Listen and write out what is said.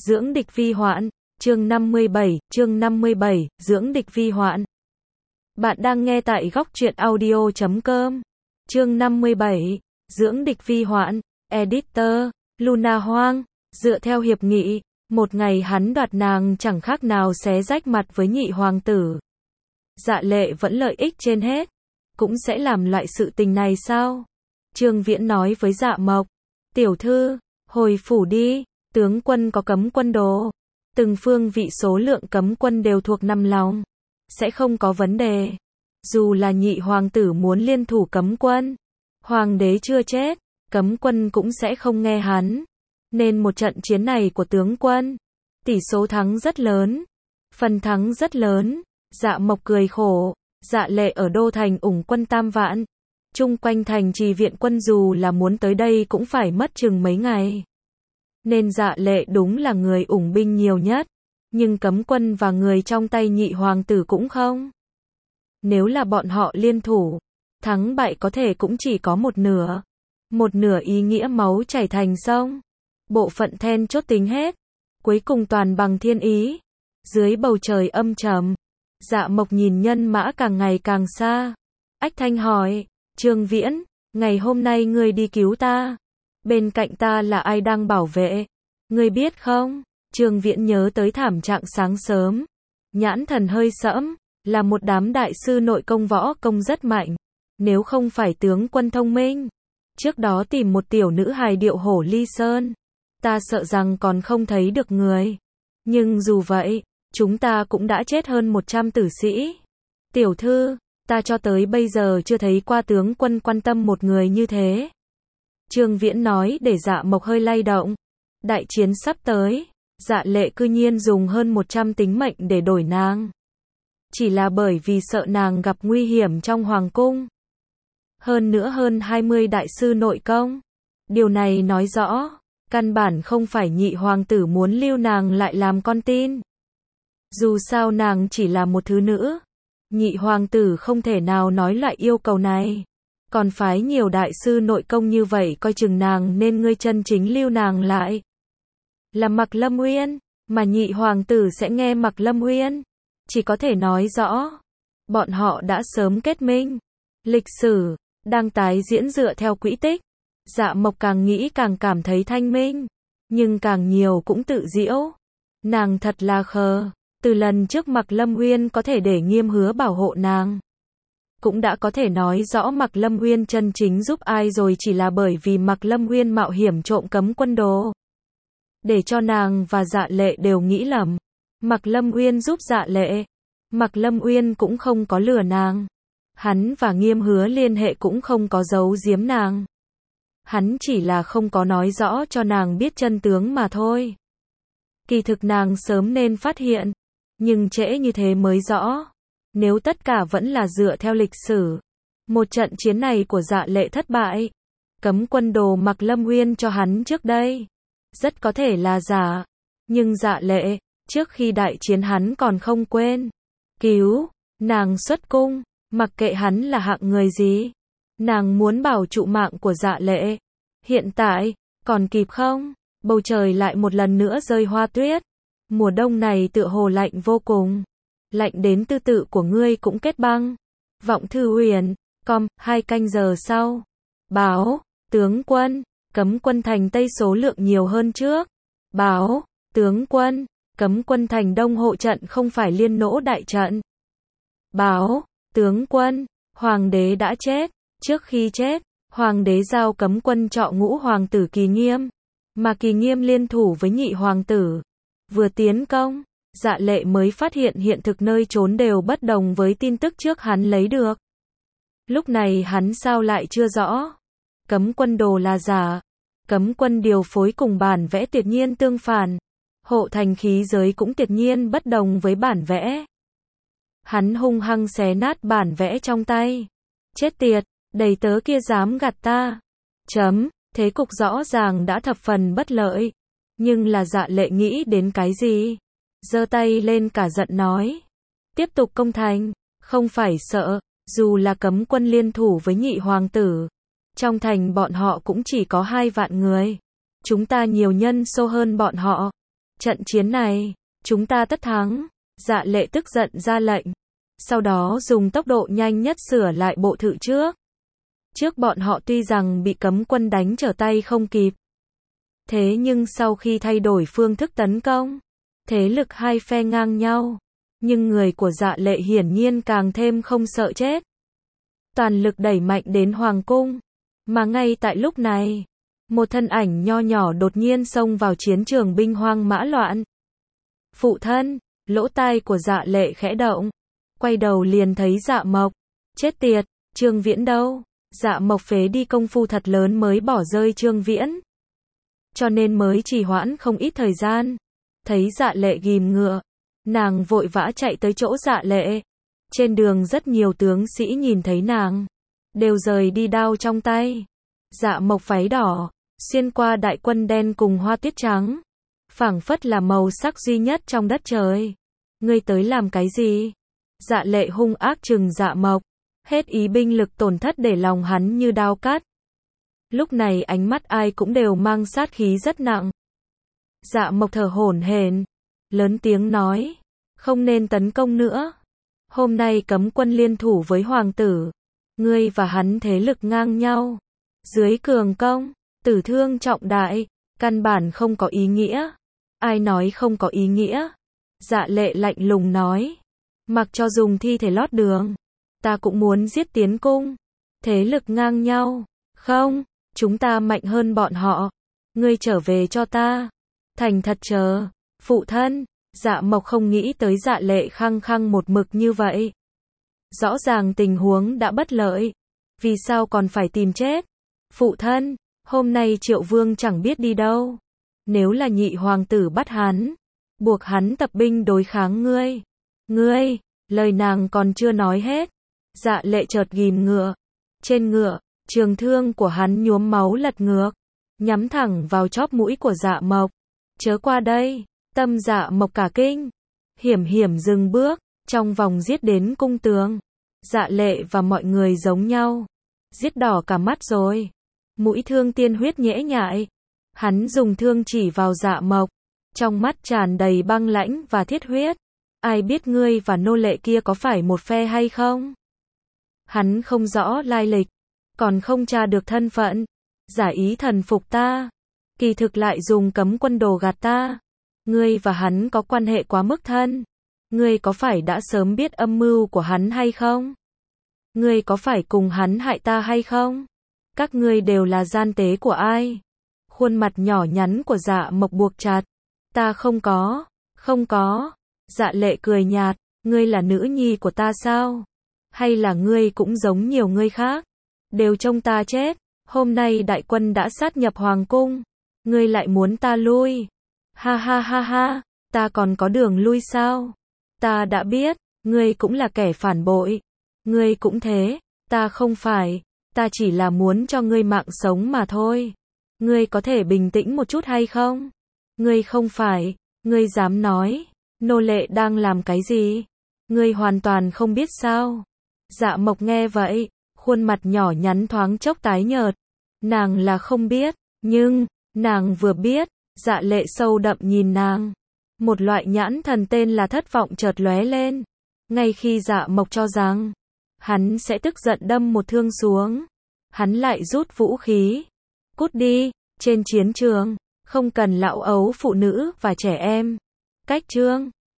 dưỡng địch vi hoạn. Chương 57, dưỡng địch vi hoạn. Bạn đang nghe tại góc truyện audio.com. Chương 57, dưỡng địch vi hoạn. Editor, Luna Hoang. Dựa theo hiệp nghị, một ngày hắn đoạt nàng chẳng khác nào xé rách mặt với nhị hoàng tử. Dạ Lệ vẫn lợi ích trên hết. Cũng sẽ làm loại sự tình này sao? Trương Viễn nói với Dạ Mộc. Tiểu thư, hồi phủ đi, tướng quân có cấm quân đồ. Từng phương vị số lượng cấm quân đều thuộc nằm lòng. Sẽ không có vấn đề. Dù là nhị hoàng tử muốn liên thủ cấm quân. Hoàng đế chưa chết, cấm quân cũng sẽ không nghe hắn. Nên một trận chiến này của tướng quân, tỷ số thắng rất lớn. Phần thắng rất lớn. Dạ Mộc cười khổ. Dạ Lệ ở Đô Thành ủng quân 3 vạn. Chung quanh thành trì viện quân dù là muốn tới đây cũng phải mất chừng mấy ngày. Nên Dạ Lệ đúng là người ủng binh nhiều nhất. Nhưng cấm quân và người trong tay nhị hoàng tử cũng không. Nếu là bọn họ liên thủ, thắng bại có thể cũng chỉ có một nửa. Một nửa ý nghĩa máu chảy thành sông. Bộ phận then chốt tính hết. Cuối cùng toàn bằng thiên ý. Dưới bầu trời âm trầm, Dạ Mộc nhìn nhân mã càng ngày càng xa. Ách thanh hỏi, Trương Viễn, ngày hôm nay ngươi đi cứu ta. Bên cạnh ta là ai đang bảo vệ? Ngươi biết không? Trương Viễn nhớ tới thảm trạng sáng sớm. Nhãn thần hơi sẫm, là một đám đại sư nội công võ công rất mạnh. Nếu không phải tướng quân thông minh, trước đó tìm một tiểu nữ hài điệu hổ ly sơn, ta sợ rằng còn không thấy được người. Nhưng dù vậy, chúng ta cũng đã chết hơn 100 tử sĩ. Tiểu thư, ta cho tới bây giờ chưa thấy qua tướng quân quan tâm một người như thế. Trương Viễn nói để Dạ Mộc hơi lay động. Đại chiến sắp tới, Dạ Lệ cư nhiên dùng hơn 100 tính mệnh để đổi nàng. Chỉ là bởi vì sợ nàng gặp nguy hiểm trong hoàng cung. Hơn nữa hơn 20 đại sư nội công. Điều này nói rõ, căn bản không phải nhị hoàng tử muốn lưu nàng lại làm con tin. Dù sao nàng chỉ là một thứ nữ. Nhị hoàng tử không thể nào nói loại yêu cầu này. Còn phái nhiều đại sư nội công như vậy coi chừng nàng nên ngươi chân chính lưu nàng lại. Là Mạc Lâm Uyên, mà nhị hoàng tử sẽ nghe Mạc Lâm Uyên. Chỉ có thể nói rõ, bọn họ đã sớm kết minh. Lịch sử, đang tái diễn dựa theo quỹ tích. Dạ Mộc càng nghĩ càng cảm thấy thanh minh. Nhưng càng nhiều cũng tự giễu. Nàng thật là khờ. Từ lần trước Mạc Lâm Uyên có thể để nghiêm hứa bảo hộ nàng. Cũng đã có thể nói rõ Mạc Lâm Uyên chân chính giúp ai rồi, chỉ là bởi vì Mạc Lâm Uyên mạo hiểm trộm cấm quân đồ. Để cho nàng và Dạ Lệ đều nghĩ lầm. Mạc Lâm Uyên giúp Dạ Lệ. Mạc Lâm Uyên cũng không có lừa nàng. Hắn và nghiêm hứa liên hệ cũng không có giấu giếm nàng. Hắn chỉ là không có nói rõ cho nàng biết chân tướng mà thôi. Kỳ thực nàng sớm nên phát hiện. Nhưng trễ như thế mới rõ. Nếu tất cả vẫn là dựa theo lịch sử, một trận chiến này của Dạ Lệ thất bại, cấm quân đồ Mạc Lâm Uyên cho hắn trước đây, rất có thể là giả. Nhưng Dạ Lệ, trước khi đại chiến hắn còn không quên cứu nàng xuất cung, mặc kệ hắn là hạng người gì. Nàng muốn bảo trụ mạng của Dạ Lệ. Hiện tại, còn kịp không? Bầu trời lại một lần nữa rơi hoa tuyết. Mùa đông này tựa hồ lạnh vô cùng. Lạnh đến tư tự của ngươi cũng kết băng. Vọng Thư Huyền, 2 canh giờ sau. Báo, tướng quân, cấm quân thành Tây số lượng nhiều hơn trước. Báo, tướng quân, cấm quân thành Đông hộ trận không phải liên nỗ đại trận. Báo, tướng quân, hoàng đế đã chết. Trước khi chết, hoàng đế giao cấm quân trọ ngũ hoàng tử Kỳ Nghiêm. Mà Kỳ Nghiêm liên thủ với nhị hoàng tử. Vừa tiến công, Dạ Lệ mới phát hiện hiện thực nơi trốn đều bất đồng với tin tức trước hắn lấy được. Lúc này hắn sao lại chưa rõ. Cấm quân đồ là giả. Cấm quân điều phối cùng bản vẽ tuyệt nhiên tương phản. Hộ thành khí giới cũng tuyệt nhiên bất đồng với bản vẽ. Hắn hung hăng xé nát bản vẽ trong tay. Chết tiệt, đầy tớ kia dám gạt ta. Thế cục rõ ràng đã thập phần bất lợi. Nhưng là Dạ Lệ nghĩ đến cái gì? Giơ tay lên cả giận nói. Tiếp tục công thành, không phải sợ, dù là cấm quân liên thủ với nhị hoàng tử. Trong thành bọn họ cũng chỉ có 2 vạn người. Chúng ta nhiều nhân số hơn bọn họ. Trận chiến này, chúng ta tất thắng. Dạ Lệ tức giận ra lệnh. Sau đó dùng tốc độ nhanh nhất sửa lại bộ thự trước. Trước bọn họ tuy rằng bị cấm quân đánh trở tay không kịp. Thế nhưng sau khi thay đổi phương thức tấn công, thế lực hai phe ngang nhau. Nhưng người của Dạ Lệ hiển nhiên càng thêm không sợ chết. Toàn lực đẩy mạnh đến Hoàng cung. Mà ngay tại lúc này, một thân ảnh nho nhỏ đột nhiên xông vào chiến trường binh hoang mã loạn. Phụ thân, lỗ tai của Dạ Lệ khẽ động. Quay đầu liền thấy Dạ Mộc. Chết tiệt, Trương Viễn đâu? Dạ Mộc phế đi công phu thật lớn mới bỏ rơi Trương Viễn. Cho nên mới trì hoãn không ít thời gian. Thấy Dạ Lệ ghim ngựa, nàng vội vã chạy tới chỗ Dạ Lệ. Trên đường rất nhiều tướng sĩ nhìn thấy nàng, đều rời đi đao trong tay. Dạ Mộc váy đỏ, xuyên qua đại quân đen cùng hoa tuyết trắng. Phảng phất là màu sắc duy nhất trong đất trời. Ngươi tới làm cái gì? Dạ Lệ hung ác trừng Dạ Mộc. Hết ý binh lực tổn thất để lòng hắn như đao cắt. Lúc này ánh mắt ai cũng đều mang sát khí rất nặng. Dạ Mộc thở hổn hển, lớn tiếng nói, không nên tấn công nữa. Hôm nay cấm quân liên thủ với hoàng tử, ngươi và hắn thế lực ngang nhau. Dưới cường công, tử thương trọng đại, căn bản không có ý nghĩa. Ai nói không có ý nghĩa? Dạ Lệ lạnh lùng nói, mặc cho dùng thi thể lót đường, ta cũng muốn giết tiến cung. Thế lực ngang nhau, không, chúng ta mạnh hơn bọn họ. Ngươi trở về cho ta. Thành thật chờ. Phụ thân. Dạ Mộc không nghĩ tới Dạ Lệ khăng khăng một mực như vậy. Rõ ràng tình huống đã bất lợi. Vì sao còn phải tìm chết? Phụ thân, hôm nay Triệu Vương chẳng biết đi đâu. Nếu là nhị hoàng tử bắt hắn, buộc hắn tập binh đối kháng ngươi. Ngươi, lời nàng còn chưa nói hết. Dạ Lệ chợt ghim ngựa. Trên ngựa, trường thương của hắn nhuốm máu lật ngược, nhắm thẳng vào chóp mũi của Dạ Mộc. Chớ qua đây. Tâm Dạ Mộc cả kinh, hiểm hiểm dừng bước, trong vòng giết đến cung tường. Dạ Lệ và mọi người giống nhau, giết đỏ cả mắt rồi. Mũi thương tiên huyết nhễ nhại. Hắn dùng thương chỉ vào Dạ Mộc, trong mắt tràn đầy băng lãnh và thiết huyết. Ai biết ngươi và nô lệ kia có phải một phe hay không? Hắn không rõ lai lịch, còn không tra được thân phận, giả ý thần phục ta, kỳ thực lại dùng cấm quân đồ gạt ta. Ngươi và hắn có quan hệ quá mức thân. Ngươi có phải đã sớm biết âm mưu của hắn hay không? Ngươi có phải cùng hắn hại ta hay không? Các ngươi đều là gian tế của ai? Khuôn mặt nhỏ nhắn của Dạ Mộc buộc chặt. Ta không có. Không có. Dạ Lệ cười nhạt. Ngươi là nữ nhi của ta sao? Hay là ngươi cũng giống nhiều người khác? Đều trông ta chết. Hôm nay đại quân đã sát nhập hoàng cung. Ngươi lại muốn ta lui? Ha ha ha ha, ta còn có đường lui sao? Ta đã biết, ngươi cũng là kẻ phản bội. Ngươi cũng thế, ta không phải, ta chỉ là muốn cho ngươi mạng sống mà thôi. Ngươi có thể bình tĩnh một chút hay không? Ngươi không phải, ngươi dám nói, nô lệ đang làm cái gì? Ngươi hoàn toàn không biết sao? Dạ Mộc nghe vậy, khuôn mặt nhỏ nhắn thoáng chốc tái nhợt. Nàng là không biết, nhưng, nàng vừa biết. Dạ Lệ sâu đậm nhìn nàng. Một loại nhãn thần tên là thất vọng chợt lóe lên. Ngay khi Dạ Mộc cho rằng hắn sẽ tức giận đâm một thương xuống, hắn lại rút vũ khí. Cút đi, trên chiến trường, không cần lão ấu phụ nữ và trẻ em. Cách chương